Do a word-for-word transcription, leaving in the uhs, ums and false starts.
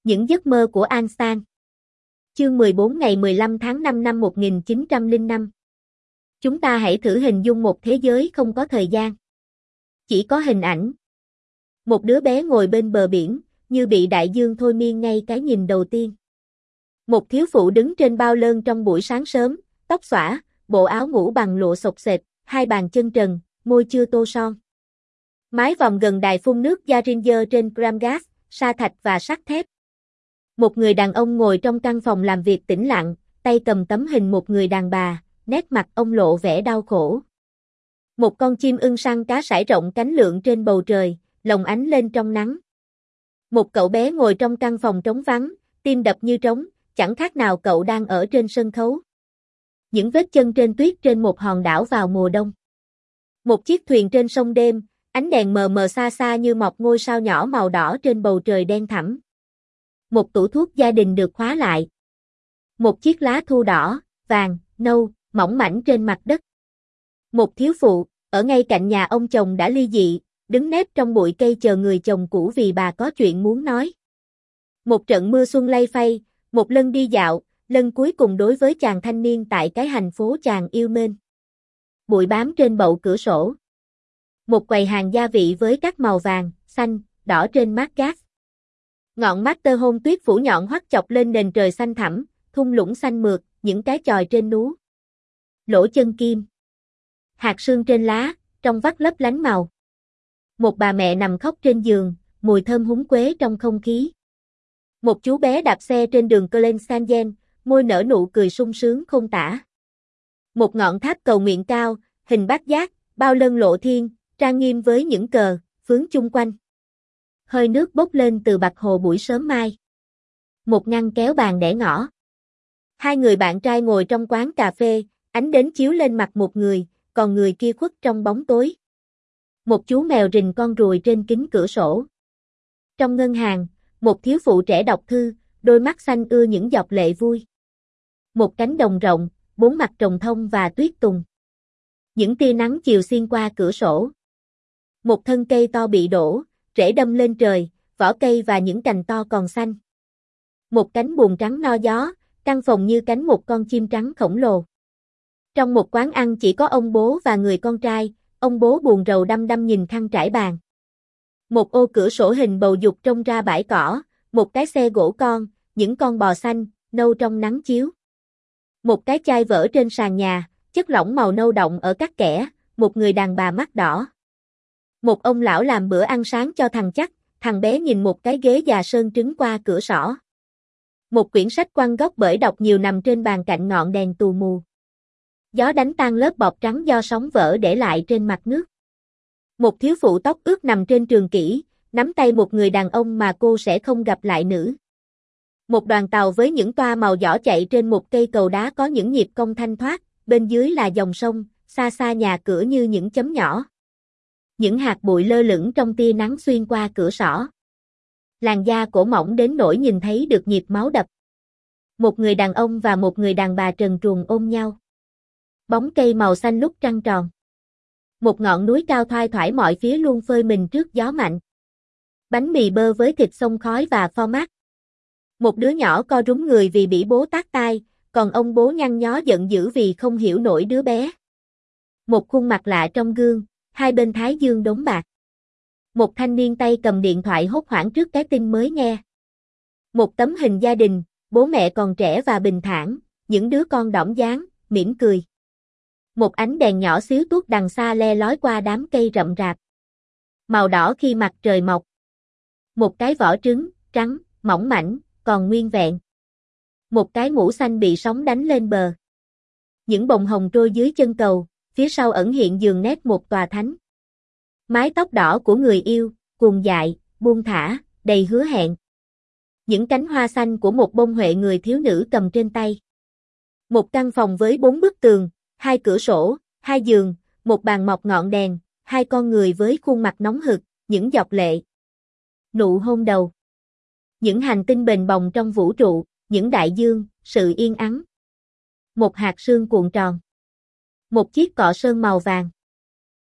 Những giấc mơ của Einstein. Chương mười bốn ngày mười lăm tháng năm năm một nghìn chín trăm lẻ năm. Chúng ta hãy thử hình dung một thế giới không có thời gian. Chỉ có hình ảnh. Một đứa bé ngồi bên bờ biển, như bị đại dương thôi miên ngay cái nhìn đầu tiên. Một thiếu phụ đứng trên bao lơn trong buổi sáng sớm, tóc xõa, bộ áo ngủ bằng lụa xộc xệch, hai bàn chân trần, môi chưa tô son. Mái vòm gần đài phun nước Zaringer trên Gram Gas, sa thạch và sắt thép. Một người đàn ông ngồi trong căn phòng làm việc tĩnh lặng, tay cầm tấm hình một người đàn bà, nét mặt ông lộ vẻ đau khổ. Một con chim ưng săn cá sải rộng cánh lượn trên bầu trời, lồng ánh lên trong nắng. Một cậu bé ngồi trong căn phòng trống vắng, tim đập như trống, chẳng khác nào cậu đang ở trên sân khấu. Những vết chân trên tuyết trên một hòn đảo vào mùa đông. Một chiếc thuyền trên sông đêm, ánh đèn mờ mờ xa xa như một ngôi sao nhỏ màu đỏ trên bầu trời đen thẳm. Một tủ thuốc gia đình được khóa lại. Một chiếc lá thu đỏ, vàng, nâu, mỏng mảnh trên mặt đất. Một thiếu phụ, ở ngay cạnh nhà ông chồng đã ly dị, đứng nép trong bụi cây chờ người chồng cũ vì bà có chuyện muốn nói. Một trận mưa xuân lay phay, một lần đi dạo, lần cuối cùng đối với chàng thanh niên tại cái hành phố chàng yêu mến. Bụi bám trên bậu cửa sổ. Một quầy hàng gia vị với các màu vàng, xanh, đỏ trên mát gas. Ngọn mát tơ hôn tuyết phủ nhọn hoắt chọc lên nền trời xanh thẳm, thung lũng xanh mượt, những cái chòi trên nú. Lỗ chân kim. Hạt sương trên lá, trong vắt lấp lánh màu. Một bà mẹ nằm khóc trên giường, mùi thơm húng quế trong không khí. Một chú bé đạp xe trên đường Colensangen, môi nở nụ cười sung sướng không tả. Một ngọn tháp cầu nguyện cao, hình bát giác, bao lân lộ thiên, trang nghiêm với những cờ, phướng chung quanh. Hơi nước bốc lên từ bạch hồ buổi sớm mai. Một ngăn kéo bàn để ngõ. Hai người bạn trai ngồi trong quán cà phê, ánh đến chiếu lên mặt một người, còn người kia khuất trong bóng tối. Một chú mèo rình con ruồi trên kính cửa sổ. Trong ngân hàng, một thiếu phụ trẻ đọc thư, đôi mắt xanh ưa những giọt lệ vui. Một cánh đồng rộng, bốn mặt trồng thông và tuyết tùng. Những tia nắng chiều xuyên qua cửa sổ. Một thân cây to bị đổ, rễ đâm lên trời, vỏ cây và những cành to còn xanh. Một cánh buồm trắng no gió, căng phồng như cánh một con chim trắng khổng lồ. Trong một quán ăn chỉ có ông bố và người con trai, ông bố buồn rầu đăm đăm nhìn khăn trải bàn. Một ô cửa sổ hình bầu dục trông ra bãi cỏ, một cái xe gỗ con, những con bò xanh, nâu trong nắng chiếu. Một cái chai vỡ trên sàn nhà, chất lỏng màu nâu đọng ở các kẽ, một người đàn bà mắt đỏ. Một ông lão làm bữa ăn sáng cho thằng chắc, thằng bé nhìn một cái ghế già sơn trứng qua cửa sổ. Một quyển sách quăng góc bởi đọc nhiều nằm trên bàn cạnh ngọn đèn tù mù. Gió đánh tan lớp bọt trắng do sóng vỡ để lại trên mặt nước. Một thiếu phụ tóc ướt nằm trên trường kỷ, nắm tay một người đàn ông mà cô sẽ không gặp lại nữa. Một đoàn tàu với những toa màu đỏ chạy trên một cây cầu đá có những nhịp cong thanh thoát, bên dưới là dòng sông, xa xa nhà cửa như những chấm nhỏ. Những hạt bụi lơ lửng trong tia nắng xuyên qua cửa sổ. Làn da cổ mỏng đến nỗi nhìn thấy được nhịp máu đập. Một người đàn ông và một người đàn bà trần truồng ôm nhau. Bóng cây màu xanh lúc trăng tròn. Một ngọn núi cao thoai thoải mọi phía luôn phơi mình trước gió mạnh. Bánh mì bơ với thịt xông khói và pho mát. Một đứa nhỏ co rúm người vì bị bố tát tai, còn ông bố nhăn nhó giận dữ vì không hiểu nổi đứa bé. Một khuôn mặt lạ trong gương, hai bên thái dương đốm bạc. Một thanh niên tay cầm điện thoại hốt hoảng trước cái tin mới nghe. Một tấm hình gia đình, bố mẹ còn trẻ và bình thản, những đứa con đỏm dáng, mỉm cười. Một ánh đèn nhỏ xíu tuốt đằng xa le lói qua đám cây rậm rạp. Màu đỏ khi mặt trời mọc. Một cái vỏ trứng, trắng, mỏng mảnh, còn nguyên vẹn. Một cái mũ xanh bị sóng đánh lên bờ. Những bông hồng trôi dưới chân cầu, phía sau ẩn hiện dường nét một tòa thánh. Mái tóc đỏ của người yêu, cuồng dại, buông thả, đầy hứa hẹn. Những cánh hoa xanh của một bông huệ người thiếu nữ cầm trên tay. Một căn phòng với bốn bức tường, hai cửa sổ, hai giường, một bàn mọc ngọn đèn, hai con người với khuôn mặt nóng hực, những giọt lệ. Nụ hôn đầu. Những hành tinh bềnh bồng trong vũ trụ, những đại dương, sự yên ắng. Một hạt sương cuộn tròn. Một chiếc cọ sơn màu vàng.